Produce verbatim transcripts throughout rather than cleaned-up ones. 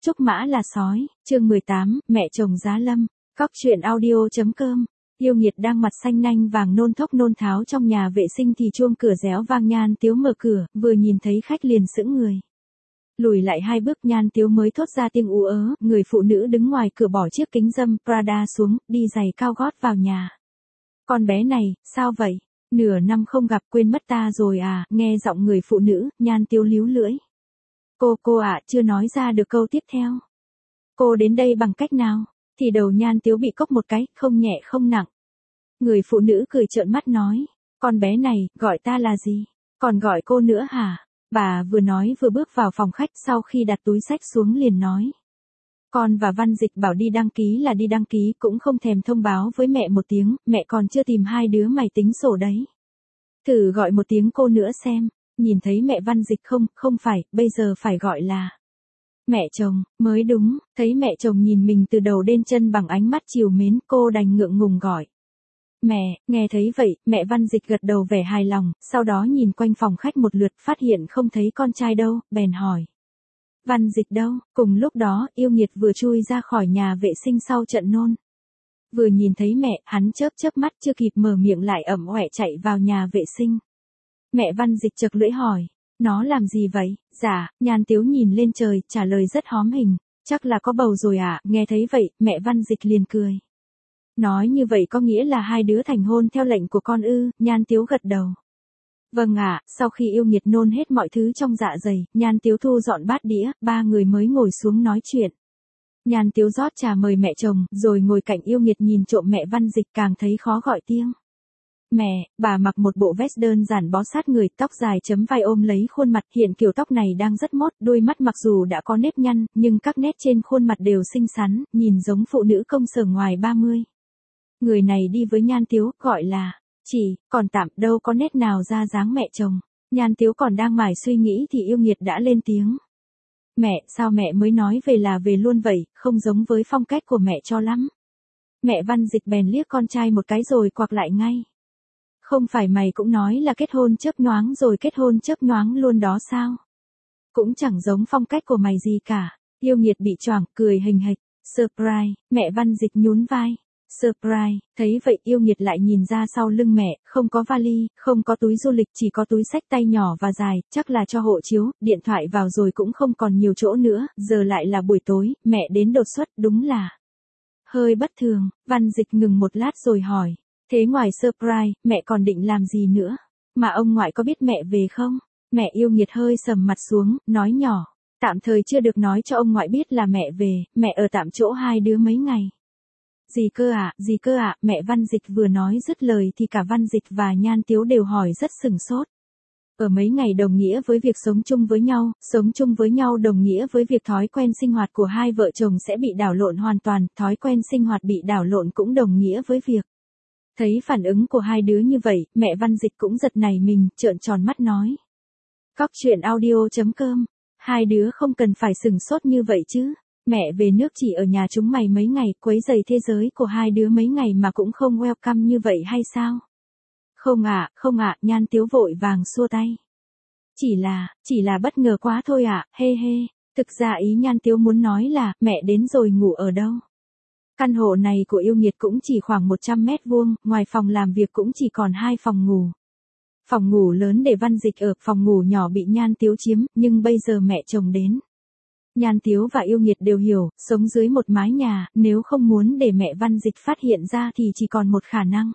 Trúc mã là sói, chương mười tám, mẹ chồng giá lâm, cóc truyện audio.com. Yêu Nghiệt đang mặt xanh nanh vàng nôn thốc nôn tháo trong nhà vệ sinh thì chuông cửa réo vang. Nhan Tiếu mở cửa, vừa nhìn thấy khách liền sững người. Lùi lại hai bước Nhan Tiếu mới thốt ra tiếng ú ớ, người phụ nữ đứng ngoài cửa bỏ chiếc kính râm Prada xuống, đi giày cao gót vào nhà. Con bé này, sao vậy? Nửa năm không gặp quên mất ta rồi à? Nghe giọng người phụ nữ, Nhan Tiếu líu lưỡi. Cô, cô ạ, à, chưa nói ra được câu tiếp theo. Cô đến đây bằng cách nào? Thì đầu Nhan Tiếu bị cốc một cái, không nhẹ không nặng. Người phụ nữ cười trợn mắt nói, con bé này, gọi ta là gì? Còn gọi cô nữa hả? Bà vừa nói vừa bước vào phòng khách, sau khi đặt túi xách xuống liền nói. Con và Văn Dịch bảo đi đăng ký là đi đăng ký, cũng không thèm thông báo với mẹ một tiếng, mẹ còn chưa tìm hai đứa mày tính sổ đấy. Thử gọi một tiếng cô nữa xem. Nhìn thấy mẹ Văn Dịch không? Không phải, bây giờ phải gọi là mẹ chồng, mới đúng. Thấy mẹ chồng nhìn mình từ đầu đến chân bằng ánh mắt trìu mến, cô đành ngượng ngùng gọi. Mẹ. Nghe thấy vậy, mẹ Văn Dịch gật đầu vẻ hài lòng, sau đó nhìn quanh phòng khách một lượt, phát hiện không thấy con trai đâu, bèn hỏi. Văn Dịch đâu? Cùng lúc đó, Yêu Nghiệt vừa chui ra khỏi nhà vệ sinh sau trận nôn. Vừa nhìn thấy mẹ, hắn chớp chớp mắt, chưa kịp mở miệng lại ẩm oẹ chạy vào nhà vệ sinh. Mẹ Văn Dịch chật lưỡi hỏi, nó làm gì vậy? Dạ, Nhan Tiếu nhìn lên trời, trả lời rất hóm hình, chắc là có bầu rồi ạ. À? Nghe thấy vậy, mẹ Văn Dịch liền cười. Nói như vậy có nghĩa là hai đứa thành hôn theo lệnh của con ư? Nhan Tiếu gật đầu. Vâng ạ. À, sau khi Yêu Nghiệt nôn hết mọi thứ trong dạ dày, Nhan Tiếu thu dọn bát đĩa, ba người mới ngồi xuống nói chuyện. Nhan Tiếu rót trà mời mẹ chồng, rồi ngồi cạnh Yêu Nghiệt nhìn trộm mẹ Văn Dịch, càng thấy khó gọi tiếng. Mẹ. Bà mặc một bộ vest đơn giản bó sát người, tóc dài chấm vai ôm lấy khuôn mặt, hiện kiểu tóc này đang rất mốt, đôi mắt mặc dù đã có nếp nhăn, nhưng các nét trên khuôn mặt đều xinh xắn, nhìn giống phụ nữ công sở ngoài ba mươi. Người này đi với Nhan Tiếu, gọi là chị, còn tạm, đâu có nét nào ra dáng mẹ chồng. Nhan Tiếu còn đang mải suy nghĩ thì Yêu Nghiệt đã lên tiếng. Mẹ, sao mẹ mới nói về là về luôn vậy, không giống với phong cách của mẹ cho lắm. Mẹ Văn Dịch bèn liếc con trai một cái rồi quạc lại ngay. Không phải mày cũng nói là kết hôn chớp nhoáng rồi kết hôn chớp nhoáng luôn đó sao? Cũng chẳng giống phong cách của mày gì cả. Yêu Nghiệt bị choảng, cười hình hạch. Surprise, mẹ Văn Dịch nhún vai. Surprise, thấy vậy Yêu Nghiệt lại nhìn ra sau lưng mẹ, không có vali, không có túi du lịch, chỉ có túi xách tay nhỏ và dài, chắc là cho hộ chiếu, điện thoại vào rồi cũng không còn nhiều chỗ nữa, giờ lại là buổi tối, mẹ đến đột xuất, đúng là hơi bất thường. Văn Dịch ngừng một lát rồi hỏi. Thế ngoài surprise, mẹ còn định làm gì nữa? Mà ông ngoại có biết mẹ về không? Mẹ Yêu Nghiệt hơi sầm mặt xuống, nói nhỏ. Tạm thời chưa được nói cho ông ngoại biết là mẹ về, mẹ ở tạm chỗ hai đứa mấy ngày. Gì cơ ạ, à, gì cơ ạ, à? Mẹ Văn Dịch vừa nói dứt lời thì cả Văn Dịch và Nhan Tiếu đều hỏi rất sừng sốt. Ở mấy ngày đồng nghĩa với việc sống chung với nhau, sống chung với nhau đồng nghĩa với việc thói quen sinh hoạt của hai vợ chồng sẽ bị đảo lộn hoàn toàn, thói quen sinh hoạt bị đảo lộn cũng đồng nghĩa với việc. Thấy phản ứng của hai đứa như vậy, mẹ Văn Dịch cũng giật nảy mình, trợn tròn mắt nói. Cóc truyện audio.com, hai đứa không cần phải sừng sốt như vậy chứ. Mẹ về nước chỉ ở nhà chúng mày mấy ngày, quấy rầy thế giới của hai đứa mấy ngày mà cũng không welcome như vậy hay sao? Không ạ, à, không ạ, à, Nhan Tiếu vội vàng xua tay. Chỉ là, chỉ là bất ngờ quá thôi ạ, à, hê hê. Thực ra ý Nhan Tiếu muốn nói là, mẹ đến rồi ngủ ở đâu? Căn hộ này của Yêu Nghiệt cũng chỉ khoảng một trăm mét vuông, ngoài phòng làm việc cũng chỉ còn hai phòng ngủ. Phòng ngủ lớn để Văn Dịch ở, phòng ngủ nhỏ bị Nhan Tiếu chiếm, nhưng bây giờ mẹ chồng đến. Nhan Tiếu và Yêu Nghiệt đều hiểu, sống dưới một mái nhà, nếu không muốn để mẹ Văn Dịch phát hiện ra thì chỉ còn một khả năng.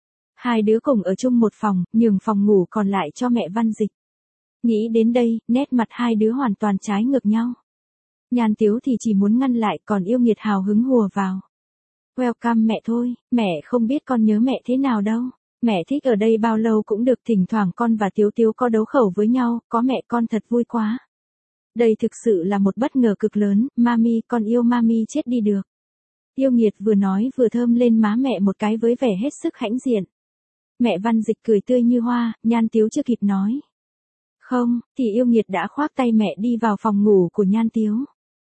Hai đứa cùng ở chung một phòng, nhường phòng ngủ còn lại cho mẹ Văn Dịch. Nghĩ đến đây, nét mặt hai đứa hoàn toàn trái ngược nhau. Nhan Tiếu thì chỉ muốn ngăn lại, còn Yêu Nghiệt hào hứng hùa vào. Welcome mẹ thôi, mẹ không biết con nhớ mẹ thế nào đâu. Mẹ thích ở đây bao lâu cũng được, thỉnh thoảng con và Tiếu Tiếu có đấu khẩu với nhau, có mẹ con thật vui quá. Đây thực sự là một bất ngờ cực lớn, mami, con yêu mami chết đi được. Yêu Nghiệt vừa nói vừa thơm lên má mẹ một cái với vẻ hết sức hãnh diện. Mẹ Văn Dịch cười tươi như hoa, Nhan Tiếu chưa kịp nói. Không, thì Yêu Nghiệt đã khoác tay mẹ đi vào phòng ngủ của Nhan Tiếu.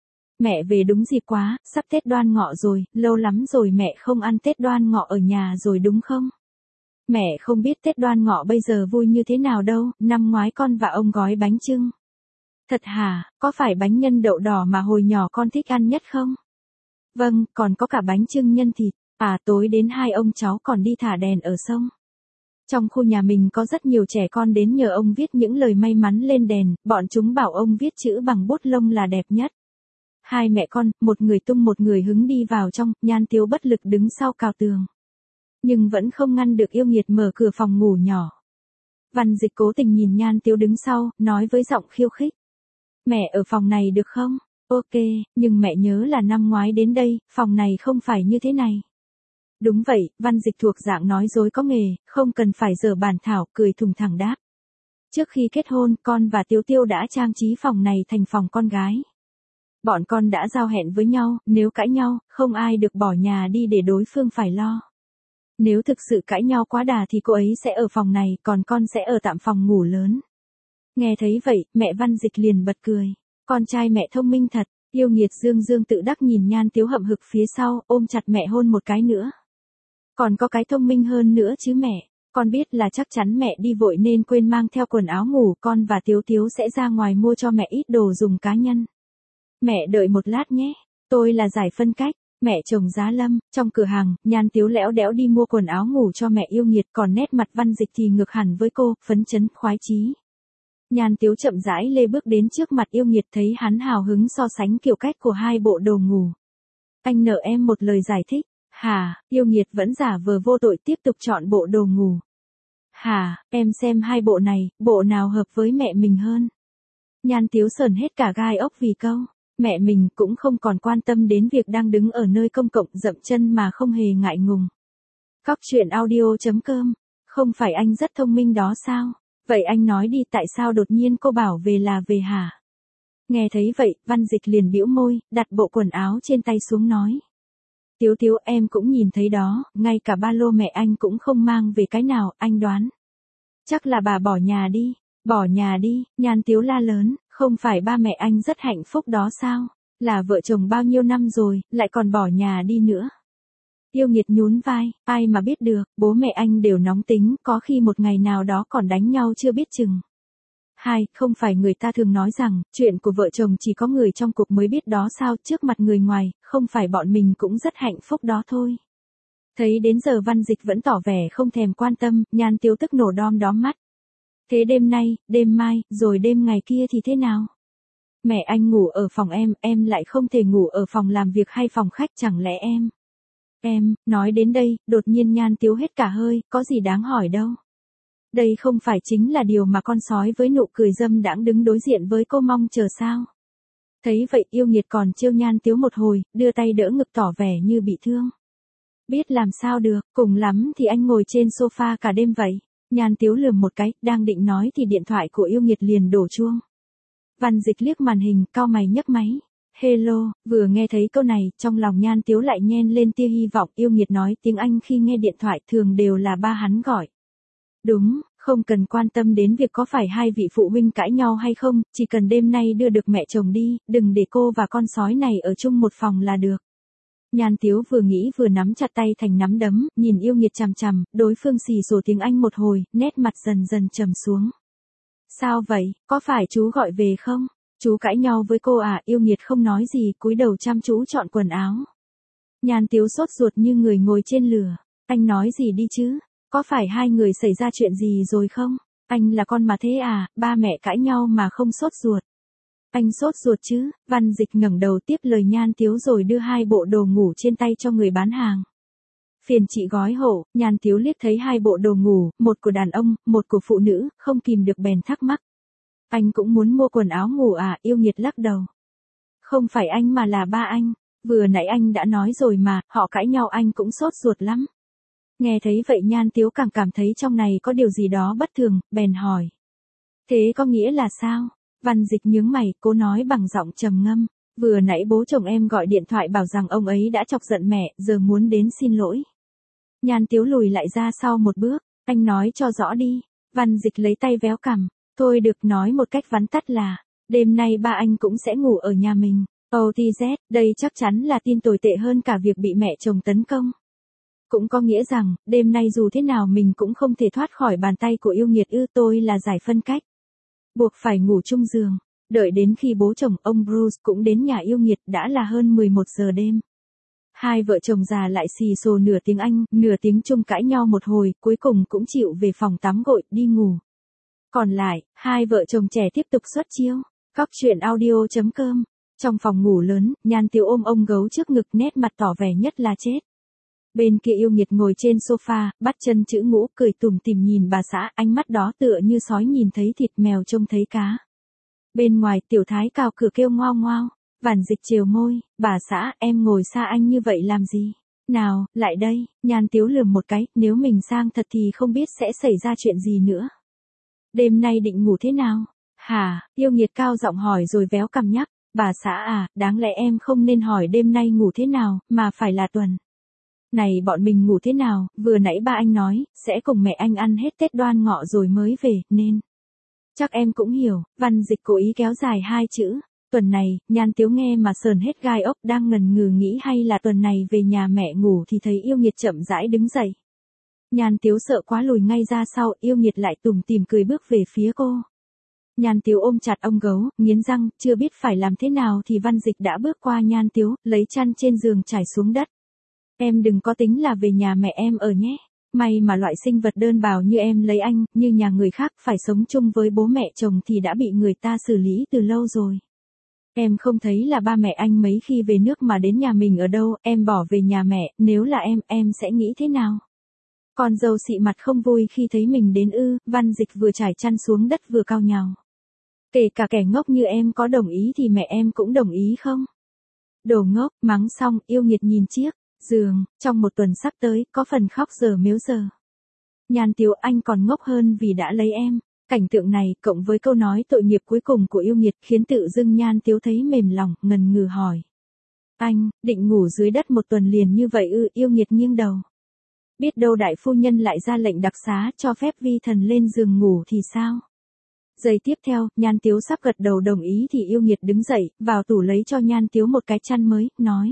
Mẹ về đúng dịp quá, sắp Tết Đoan Ngọ rồi, lâu lắm rồi mẹ không ăn Tết Đoan Ngọ ở nhà rồi đúng không? Mẹ không biết Tết Đoan Ngọ bây giờ vui như thế nào đâu, năm ngoái con và ông gói bánh chưng. Thật hả, có phải bánh nhân đậu đỏ mà hồi nhỏ con thích ăn nhất không? Vâng, còn có cả bánh chưng nhân thịt. À, tối đến hai ông cháu còn đi thả đèn ở sông. Trong khu nhà mình có rất nhiều trẻ con đến nhờ ông viết những lời may mắn lên đèn, bọn chúng bảo ông viết chữ bằng bút lông là đẹp nhất. Hai mẹ con, một người tung một người hứng đi vào trong, Nhan Tiếu bất lực đứng sau cào tường. Nhưng vẫn không ngăn được yêu nghiệt mở cửa phòng ngủ nhỏ. Văn Dịch cố tình nhìn Nhan Tiếu đứng sau, nói với giọng khiêu khích. Mẹ ở phòng này được không? Ok, nhưng mẹ nhớ là năm ngoái đến đây, phòng này không phải như thế này. Đúng vậy, Văn Dịch thuộc dạng nói dối có nghề, không cần phải dở bản thảo, cười thùng thẳng đáp. Trước khi kết hôn, con và Tiếu Tiêu đã trang trí phòng này thành phòng con gái. Bọn con đã giao hẹn với nhau, nếu cãi nhau, không ai được bỏ nhà đi để đối phương phải lo. Nếu thực sự cãi nhau quá đà thì cô ấy sẽ ở phòng này, còn con sẽ ở tạm phòng ngủ lớn. Nghe thấy vậy, mẹ Văn Dịch liền bật cười. Con trai mẹ thông minh thật, yêu nghiệt dương dương tự đắc nhìn Nhan Tiếu hậm hực phía sau, ôm chặt mẹ hôn một cái nữa. Còn có cái thông minh hơn nữa chứ mẹ, con biết là chắc chắn mẹ đi vội nên quên mang theo quần áo ngủ, con và Tiếu Tiếu sẽ ra ngoài mua cho mẹ ít đồ dùng cá nhân. Mẹ đợi một lát nhé, tôi là Giải Phân Cách, mẹ chồng Giá Lâm. Trong cửa hàng, Nhan Tiếu lẽo đẽo đi mua quần áo ngủ cho mẹ yêu nghiệt, còn nét mặt Văn Dịch thì ngược hẳn với cô, phấn chấn, khoái chí. Nhan Tiếu chậm rãi lê bước đến trước mặt yêu nghiệt, thấy hắn hào hứng so sánh kiểu cách của hai bộ đồ ngủ. Anh nợ em một lời giải thích. Hà, yêu nghiệt vẫn giả vờ vô tội tiếp tục chọn bộ đồ ngủ. Hà, em xem hai bộ này, bộ nào hợp với mẹ mình hơn. Nhan Tiếu sờn hết cả gai ốc vì câu. Mẹ mình cũng không còn quan tâm đến việc đang đứng ở nơi công cộng dậm chân mà không hề ngại ngùng. Cóc truyện audio chấm com. Không phải anh rất thông minh đó sao? Vậy anh nói đi, tại sao đột nhiên cô bảo về là về hả? Nghe thấy vậy, Văn Dịch liền bĩu môi, đặt bộ quần áo trên tay xuống nói. Tiếu Tiếu, em cũng nhìn thấy đó, ngay cả ba lô mẹ anh cũng không mang về cái nào, anh đoán. Chắc là bà bỏ nhà đi, bỏ nhà đi, Nhan Tiếu la lớn, không phải ba mẹ anh rất hạnh phúc đó sao? Là vợ chồng bao nhiêu năm rồi, lại còn bỏ nhà đi nữa. Yêu nghiệt nhún vai, ai mà biết được, bố mẹ anh đều nóng tính, có khi một ngày nào đó còn đánh nhau chưa biết chừng. Hai, không phải người ta thường nói rằng, chuyện của vợ chồng chỉ có người trong cuộc mới biết đó sao, trước mặt người ngoài, không phải bọn mình cũng rất hạnh phúc đó thôi. Thấy đến giờ Văn Dịch vẫn tỏ vẻ không thèm quan tâm, Nhan Tiếu tức nổ đom đóm mắt. Thế đêm nay, đêm mai, rồi đêm ngày kia thì thế nào? Mẹ anh ngủ ở phòng em, em lại không thể ngủ ở phòng làm việc hay phòng khách, chẳng lẽ em? Em, nói đến đây, đột nhiên Nhan Tiếu hết cả hơi, có gì đáng hỏi đâu. Đây không phải chính là điều mà con sói với nụ cười dâm đãng đứng đối diện với cô mong chờ sao? Thấy vậy yêu nghiệt còn trêu Nhan Tiếu một hồi, đưa tay đỡ ngực tỏ vẻ như bị thương. Biết làm sao được, cùng lắm thì anh ngồi trên sofa cả đêm vậy. Nhan Tiếu lườm một cái, đang định nói thì điện thoại của yêu nghiệt liền đổ chuông. Văn Dịch liếc màn hình, cau mày nhấc máy. Hello, vừa nghe thấy câu này, trong lòng Nhan Tiếu lại nhen lên tia hy vọng. Yêu nghiệt nói tiếng Anh khi nghe điện thoại thường đều là ba hắn gọi. Đúng, không cần quan tâm đến việc có phải hai vị phụ huynh cãi nhau hay không, chỉ cần đêm nay đưa được mẹ chồng đi, đừng để cô và con sói này ở chung một phòng là được. Nhan Tiếu vừa nghĩ vừa nắm chặt tay thành nắm đấm, nhìn yêu nghiệt chằm chằm, đối phương xì xồ tiếng Anh một hồi, nét mặt dần dần trầm xuống. Sao vậy, có phải chú gọi về không? Chú cãi nhau với cô à? Yêu nghiệt không nói gì, cúi đầu chăm chú chọn quần áo. Nhan Tiếu sốt ruột như người ngồi trên lửa. Anh nói gì đi chứ? Có phải hai người xảy ra chuyện gì rồi không? Anh là con mà thế à, ba mẹ cãi nhau mà không sốt ruột. Anh sốt ruột chứ? Văn Dịch ngẩng đầu tiếp lời Nhan Tiếu rồi đưa hai bộ đồ ngủ trên tay cho người bán hàng. Phiền chị gói hộ. Nhan Tiếu liếc thấy hai bộ đồ ngủ, một của đàn ông, một của phụ nữ, không kìm được bèn thắc mắc. Anh cũng muốn mua quần áo ngủ à? Yêu nghiệt lắc đầu. Không phải anh mà là ba anh. Vừa nãy anh đã nói rồi mà, họ cãi nhau anh cũng sốt ruột lắm. Nghe thấy vậy Nhan Tiếu càng cảm thấy trong này có điều gì đó bất thường, bèn hỏi. Thế có nghĩa là sao? Văn Dịch nhướng mày, cố nói bằng giọng trầm ngâm. Vừa nãy bố chồng em gọi điện thoại bảo rằng ông ấy đã chọc giận mẹ, giờ muốn đến xin lỗi. Nhan Tiếu lùi lại ra sau một bước, anh nói cho rõ đi. Văn Dịch lấy tay véo cằm. Thôi được, nói một cách vắn tắt là, đêm nay ba anh cũng sẽ ngủ ở nhà mình. ô tê dét, đây chắc chắn là tin tồi tệ hơn cả việc bị mẹ chồng tấn công. Cũng có nghĩa rằng, đêm nay dù thế nào mình cũng không thể thoát khỏi bàn tay của yêu nghiệt ư. Tôi là Giải Phân Cách. Buộc phải ngủ chung giường. Đợi đến khi bố chồng ông Bruce cũng đến nhà yêu nghiệt đã là hơn mười một giờ đêm. Hai vợ chồng già lại xì xồ nửa tiếng Anh, nửa tiếng Trung cãi nhau một hồi, cuối cùng cũng chịu về phòng tắm gội, đi ngủ. Còn lại, hai vợ chồng trẻ tiếp tục xuất chiêu. Cóc truyện audio chấm com. Trong phòng ngủ lớn, Nhan Tiếu ôm ông gấu trước ngực, nét mặt tỏ vẻ nhất là chết. Bên kia yêu nghiệt ngồi trên sofa, bắt chân chữ ngũ, cười tủm tỉm nhìn bà xã, ánh mắt đó tựa như sói nhìn thấy thịt, mèo trông thấy cá. Bên ngoài tiểu thái cào cửa kêu ngoao ngoao. Vản Dịch trều môi, bà xã, em ngồi xa anh như vậy làm gì? Nào, lại đây. Nhan Tiếu lườm một cái, nếu mình sang thật thì không biết sẽ xảy ra chuyện gì nữa. Đêm nay định ngủ thế nào? Hả? Yêu nghiệt cao giọng hỏi rồi véo cằm nhắc, bà xã à, đáng lẽ em không nên hỏi đêm nay ngủ thế nào, mà phải là tuần này bọn mình ngủ thế nào, vừa nãy ba anh nói, sẽ cùng mẹ anh ăn hết Tết Đoan Ngọ rồi mới về, nên. Chắc em cũng hiểu. Văn Dịch cố ý kéo dài hai chữ. Tuần này, Nhan Tiếu nghe mà sờn hết gai ốc, đang ngần ngừ nghĩ hay là tuần này về nhà mẹ ngủ thì thấy yêu nghiệt chậm rãi đứng dậy. Nhan Tiếu sợ quá lùi ngay ra sau, yêu nghiệt lại tủm tỉm cười bước về phía cô. Nhan Tiếu ôm chặt ông gấu, nghiến răng, chưa biết phải làm thế nào thì Văn Dịch đã bước qua Nhan Tiếu, lấy chăn trên giường trải xuống đất. Em đừng có tính là về nhà mẹ em ở nhé. May mà loại sinh vật đơn bào như em lấy anh, như nhà người khác phải sống chung với bố mẹ chồng thì đã bị người ta xử lý từ lâu rồi. Em không thấy là ba mẹ anh mấy khi về nước mà đến nhà mình ở đâu, em bỏ về nhà mẹ, nếu là em, em sẽ nghĩ thế nào? Con dâu xị mặt không vui khi thấy mình đến ư, Văn Dịch vừa trải chăn xuống đất vừa cau nhàu. Kể cả kẻ ngốc như em có đồng ý thì mẹ em cũng đồng ý không? Đồ ngốc, mắng xong, yêu nghiệt nhìn chiếc giường, trong một tuần sắp tới, có phần khóc giờ mếu giờ. Nhan Tiếu, anh còn ngốc hơn vì đã lấy em. Cảnh tượng này, cộng với câu nói tội nghiệp cuối cùng của yêu nghiệt, khiến tự dưng Nhan Tiếu thấy mềm lòng, ngần ngừ hỏi. Anh, định ngủ dưới đất một tuần liền như vậy ư? Yêu nghiệt nghiêng đầu. Biết đâu đại phu nhân lại ra lệnh đặc xá cho phép vi thần lên giường ngủ thì sao? Giây tiếp theo, Nhan Tiếu sắp gật đầu đồng ý thì yêu nghiệt đứng dậy, vào tủ lấy cho Nhan Tiếu một cái chăn mới, nói.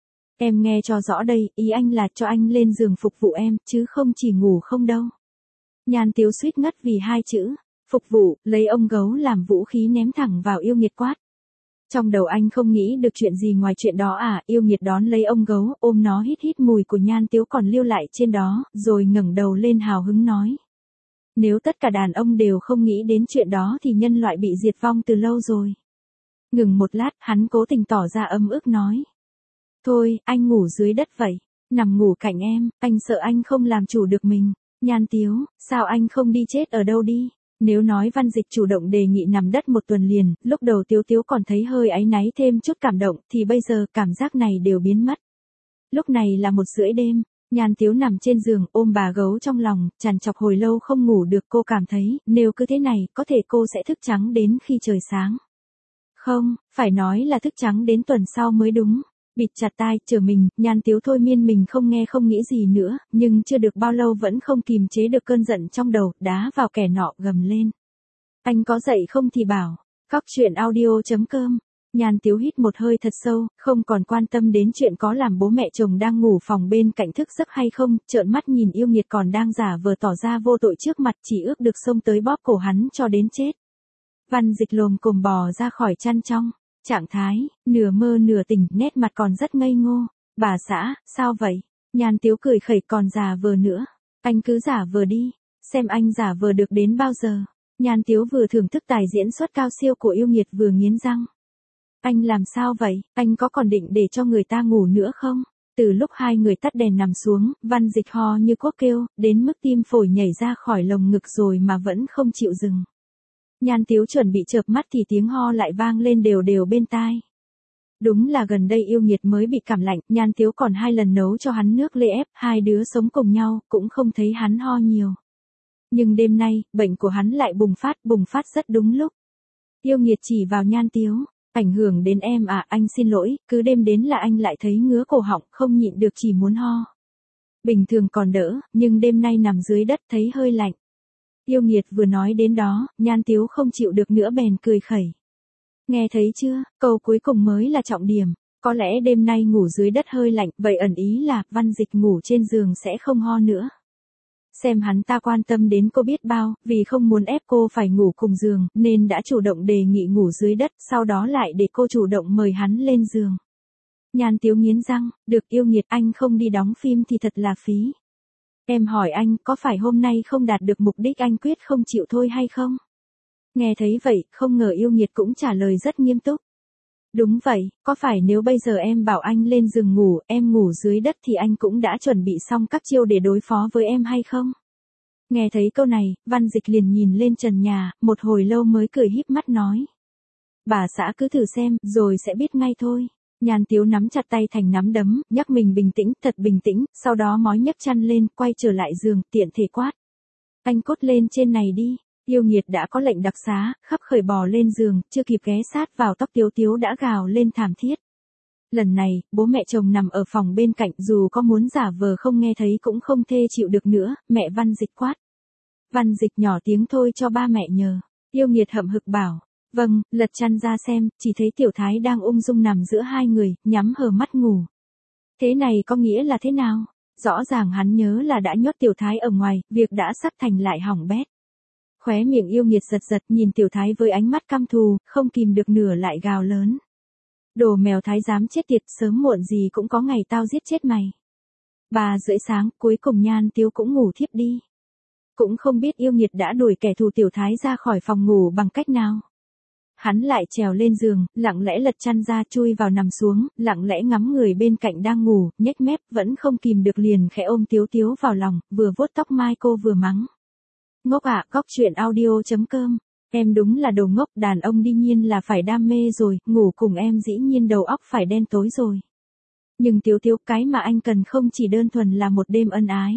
Em nghe cho rõ đây, ý anh là cho anh lên giường phục vụ em, chứ không chỉ ngủ không đâu. Nhan Tiếu suýt ngất vì hai chữ, phục vụ, lấy ông gấu làm vũ khí ném thẳng vào yêu nghiệt quát. Trong đầu anh không nghĩ được chuyện gì ngoài chuyện đó à, yêu nghiệt đón lấy ông gấu, ôm nó hít hít mùi của Nhan Tiếu còn lưu lại trên đó, rồi ngẩng đầu lên hào hứng nói. Nếu tất cả đàn ông đều không nghĩ đến chuyện đó thì nhân loại bị diệt vong từ lâu rồi. Ngừng một lát, hắn cố tình tỏ ra ấm ức nói. Thôi, anh ngủ dưới đất vậy, nằm ngủ cạnh em, anh sợ anh không làm chủ được mình. Nhan Tiếu, sao anh không đi chết ở đâu đi? Nếu nói Văn Dịch chủ động đề nghị nằm đất một tuần liền, lúc đầu Tiếu Tiếu còn thấy hơi áy náy thêm chút cảm động, thì bây giờ cảm giác này đều biến mất. Lúc này là một rưỡi đêm, Nhan Tiếu nằm trên giường ôm bà gấu trong lòng, trằn trọc hồi lâu không ngủ được. Cô cảm thấy, nếu cứ thế này, có thể cô sẽ thức trắng đến khi trời sáng. Không, phải nói là thức trắng đến tuần sau mới đúng. Bịt chặt tai, chờ mình, Nhan Tiếu thôi miên mình không nghe không nghĩ gì nữa, nhưng chưa được bao lâu vẫn không kìm chế được cơn giận trong đầu, đá vào kẻ nọ gầm lên. Anh có dậy không thì bảo. Cóc truyện audio chấm com. Nhan Tiếu hít một hơi thật sâu, không còn quan tâm đến chuyện có làm bố mẹ chồng đang ngủ phòng bên cạnh thức giấc hay không, trợn mắt nhìn yêu nghiệt còn đang giả vờ tỏ ra vô tội trước mặt, chỉ ước được xông tới bóp cổ hắn cho đến chết. Văn Dịch lồm cồm bò ra khỏi chăn trong. Trạng thái, nửa mơ nửa tỉnh, nét mặt còn rất ngây ngô. Bà xã, sao vậy? Nhan Tiếu cười khẩy, còn giả vờ nữa. Anh cứ giả vờ đi, xem anh giả vờ được đến bao giờ. Nhan Tiếu vừa thưởng thức tài diễn xuất cao siêu của yêu nghiệt vừa nghiến răng. Anh làm sao vậy? Anh có còn định để cho người ta ngủ nữa không? Từ lúc hai người tắt đèn nằm xuống, Văn Dịch ho như cuốc kêu, đến mức tim phổi nhảy ra khỏi lồng ngực rồi mà vẫn không chịu dừng. Nhan Tiếu chuẩn bị chợp mắt thì tiếng ho lại vang lên đều đều bên tai. Đúng là gần đây yêu nghiệt mới bị cảm lạnh, Nhan Tiếu còn hai lần nấu cho hắn nước lê ép, hai đứa sống cùng nhau, cũng không thấy hắn ho nhiều. Nhưng đêm nay, bệnh của hắn lại bùng phát, bùng phát rất đúng lúc. Yêu nghiệt chỉ vào Nhan Tiếu, ảnh hưởng đến em à, anh xin lỗi, cứ đêm đến là anh lại thấy ngứa cổ họng, không nhịn được chỉ muốn ho. Bình thường còn đỡ, nhưng đêm nay nằm dưới đất thấy hơi lạnh. Yêu nghiệt vừa nói đến đó, Nhan Tiếu không chịu được nữa bèn cười khẩy. Nghe thấy chưa, câu cuối cùng mới là trọng điểm. Có lẽ đêm nay ngủ dưới đất hơi lạnh, vậy ẩn ý là Văn Dịch ngủ trên giường sẽ không ho nữa. Xem hắn ta quan tâm đến cô biết bao, vì không muốn ép cô phải ngủ cùng giường, nên đã chủ động đề nghị ngủ dưới đất, sau đó lại để cô chủ động mời hắn lên giường. Nhan Tiếu nghiến răng, được yêu nghiệt, anh không đi đóng phim thì thật là phí. Em hỏi anh, có phải hôm nay không đạt được mục đích anh quyết không chịu thôi hay không? Nghe thấy vậy, không ngờ yêu nghiệt cũng trả lời rất nghiêm túc. Đúng vậy, có phải nếu bây giờ em bảo anh lên giường ngủ, em ngủ dưới đất thì anh cũng đã chuẩn bị xong các chiêu để đối phó với em hay không? Nghe thấy câu này, Văn Dịch liền nhìn lên trần nhà, một hồi lâu mới cười híp mắt nói. Bà xã cứ thử xem, rồi sẽ biết ngay thôi. Nhan Tiếu nắm chặt tay thành nắm đấm, nhắc mình bình tĩnh, thật bình tĩnh, sau đó mói nhấc chăn lên, quay trở lại giường, tiện thể quát. Anh cốt lên trên này đi. Yêu nghiệt đã có lệnh đặc xá, khắp khởi bò lên giường, chưa kịp ghé sát vào tóc Tiếu Tiếu đã gào lên thảm thiết. Lần này, bố mẹ chồng nằm ở phòng bên cạnh, dù có muốn giả vờ không nghe thấy cũng không thê chịu được nữa, mẹ Văn Dịch quát. Văn Dịch nhỏ tiếng thôi cho ba mẹ nhờ. Yêu nghiệt hậm hực bảo. Vâng, lật chăn ra xem, chỉ thấy Tiểu Thái đang ung dung nằm giữa hai người, nhắm hờ mắt ngủ. Thế này có nghĩa là thế nào? Rõ ràng hắn nhớ là đã nhốt Tiểu Thái ở ngoài, việc đã sắp thành lại hỏng bét. Khóe miệng yêu nghiệt giật giật nhìn Tiểu Thái với ánh mắt căm thù, không kìm được nửa lại gào lớn. Đồ mèo thái giám chết tiệt, sớm muộn gì cũng có ngày tao giết chết mày. Ba rưỡi sáng, cuối cùng Nhan Tiếu cũng ngủ thiếp đi. Cũng không biết yêu nghiệt đã đuổi kẻ thù Tiểu Thái ra khỏi phòng ngủ bằng cách nào. Hắn lại trèo lên giường, lặng lẽ lật chăn ra chui vào nằm xuống, lặng lẽ ngắm người bên cạnh đang ngủ, nhếch mép, vẫn không kìm được liền khẽ ôm Tiếu Tiếu vào lòng, vừa vuốt tóc mai cô vừa mắng. Ngốc ạ, à, góc truyện audio chấm com. Em đúng là đồ ngốc, đàn ông đi nhiên là phải đam mê rồi, ngủ cùng em dĩ nhiên đầu óc phải đen tối rồi. Nhưng Tiếu Tiếu, cái mà anh cần không chỉ đơn thuần là một đêm ân ái.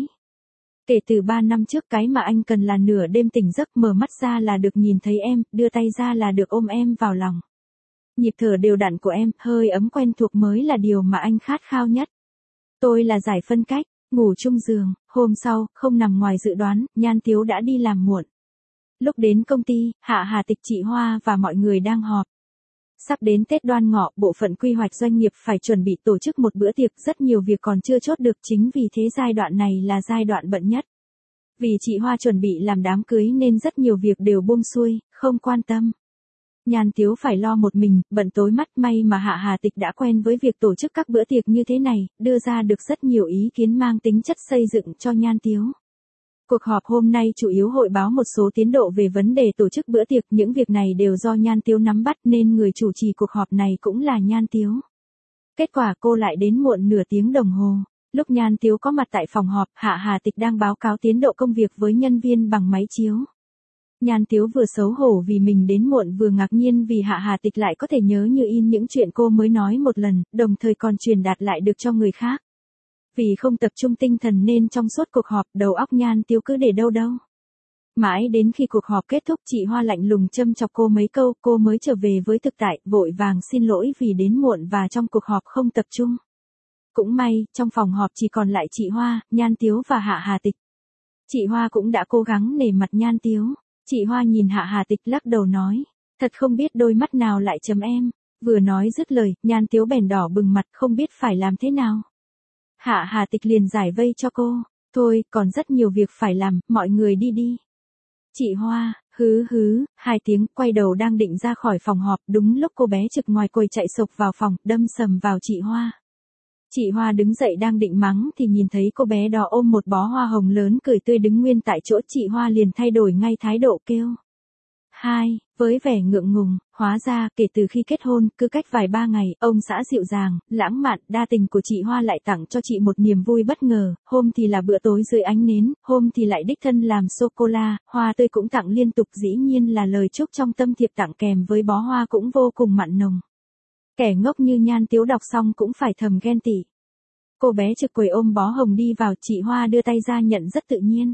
Kể từ ba năm trước, cái mà anh cần là nửa đêm tỉnh giấc, mở mắt ra là được nhìn thấy em, đưa tay ra là được ôm em vào lòng. Nhịp thở đều đặn của em, hơi ấm quen thuộc mới là điều mà anh khát khao nhất. Tôi là giải phân cách. Ngủ chung giường, hôm sau, không nằm ngoài dự đoán, Nhan Tiếu đã đi làm muộn. Lúc đến công ty, Hạ Hà Tịch, chị Hoa và mọi người đang họp. Sắp đến Tết Đoan Ngọ, bộ phận quy hoạch doanh nghiệp phải chuẩn bị tổ chức một bữa tiệc, rất nhiều việc còn chưa chốt được, chính vì thế giai đoạn này là giai đoạn bận nhất. Vì chị Hoa chuẩn bị làm đám cưới nên rất nhiều việc đều buông xuôi, không quan tâm. Nhan Tiếu phải lo một mình, bận tối mắt, may mà Hạ Hà Tịch đã quen với việc tổ chức các bữa tiệc như thế này, đưa ra được rất nhiều ý kiến mang tính chất xây dựng cho Nhan Tiếu. Cuộc họp hôm nay chủ yếu hội báo một số tiến độ về vấn đề tổ chức bữa tiệc, những việc này đều do Nhan Tiếu nắm bắt nên người chủ trì cuộc họp này cũng là Nhan Tiếu. Kết quả cô lại đến muộn nửa tiếng đồng hồ. Lúc Nhan Tiếu có mặt tại phòng họp, Hạ Hà Tịch đang báo cáo tiến độ công việc với nhân viên bằng máy chiếu. Nhan Tiếu vừa xấu hổ vì mình đến muộn vừa ngạc nhiên vì Hạ Hà Tịch lại có thể nhớ như in những chuyện cô mới nói một lần, đồng thời còn truyền đạt lại được cho người khác. Vì không tập trung tinh thần nên trong suốt cuộc họp, đầu óc Nhan Tiếu cứ để đâu đâu. Mãi đến khi cuộc họp kết thúc, chị Hoa lạnh lùng châm chọc cô mấy câu, cô mới trở về với thực tại, vội vàng xin lỗi vì đến muộn và trong cuộc họp không tập trung. Cũng may, trong phòng họp chỉ còn lại chị Hoa, Nhan Tiếu và Hạ Hà Tịch. Chị Hoa cũng đã cố gắng nể mặt Nhan Tiếu. Chị Hoa nhìn Hạ Hà Tịch lắc đầu nói, thật không biết đôi mắt nào lại chấm em. Vừa nói dứt lời, Nhan Tiếu bèn đỏ bừng mặt không biết phải làm thế nào. Hạ Hà Tịch liền giải vây cho cô, thôi, còn rất nhiều việc phải làm, mọi người đi đi. Chị Hoa, hứ hứ, hai tiếng, quay đầu đang định ra khỏi phòng họp, đúng lúc cô bé Trực ngoài quầy chạy sộc vào phòng, đâm sầm vào chị Hoa. Chị Hoa đứng dậy đang định mắng thì nhìn thấy cô bé đó ôm một bó hoa hồng lớn cười tươi đứng nguyên tại chỗ, chị Hoa liền thay đổi ngay thái độ kêu. Hai, với vẻ ngượng ngùng, hóa ra, kể từ khi kết hôn, cứ cách vài ba ngày, ông xã dịu dàng, lãng mạn, đa tình của chị Hoa lại tặng cho chị một niềm vui bất ngờ, hôm thì là bữa tối dưới ánh nến, hôm thì lại đích thân làm sô-cô-la, hoa tươi cũng tặng liên tục, dĩ nhiên là lời chúc trong tâm thiệp tặng kèm với bó hoa cũng vô cùng mặn nồng. Kẻ ngốc như Nhan Tiếu đọc xong cũng phải thầm ghen tị. Cô bé Trực quầy ôm bó hồng đi vào, chị Hoa đưa tay ra nhận rất tự nhiên.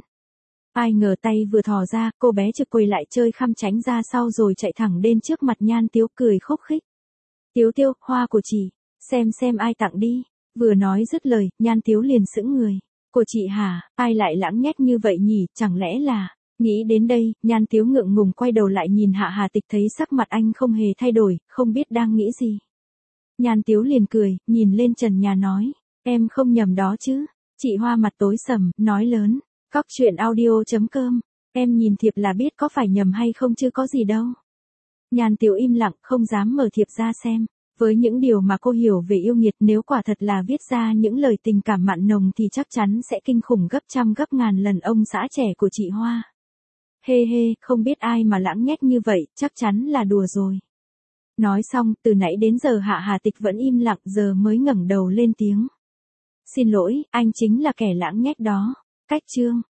Ai ngờ tay vừa thò ra, cô bé Trực quầy lại chơi khăm tránh ra sau rồi chạy thẳng đến trước mặt Nhan Tiếu cười khúc khích. Tiếu Tiếu, hoa của chị, xem xem ai tặng đi. Vừa nói dứt lời, Nhan Tiếu liền sững người. Của chị hả, ai lại lãng nhách như vậy nhỉ, chẳng lẽ là... Nghĩ đến đây, Nhan Tiếu ngượng ngùng quay đầu lại nhìn Hạ Hà Tịch, thấy sắc mặt anh không hề thay đổi, không biết đang nghĩ gì. Nhan Tiếu liền cười, nhìn lên trần nhà nói, em không nhầm đó chứ. Chị Hoa mặt tối sầm, nói lớn, Cóc truyện audio chấm com. Em nhìn thiệp là biết có phải nhầm hay không chứ có gì đâu. Nhan Tiếu im lặng, không dám mở thiệp ra xem. Với những điều mà cô hiểu về yêu nghiệt, nếu quả thật là viết ra những lời tình cảm mặn nồng thì chắc chắn sẽ kinh khủng gấp trăm gấp ngàn lần ông xã trẻ của chị Hoa. Hê hê, không biết ai mà lãng nhách như vậy, chắc chắn là đùa rồi. Nói xong, từ nãy đến giờ Hạ Hà Tịch vẫn im lặng, giờ mới ngẩng đầu lên tiếng. Xin lỗi, anh chính là kẻ lãng nhách đó. Cách chương.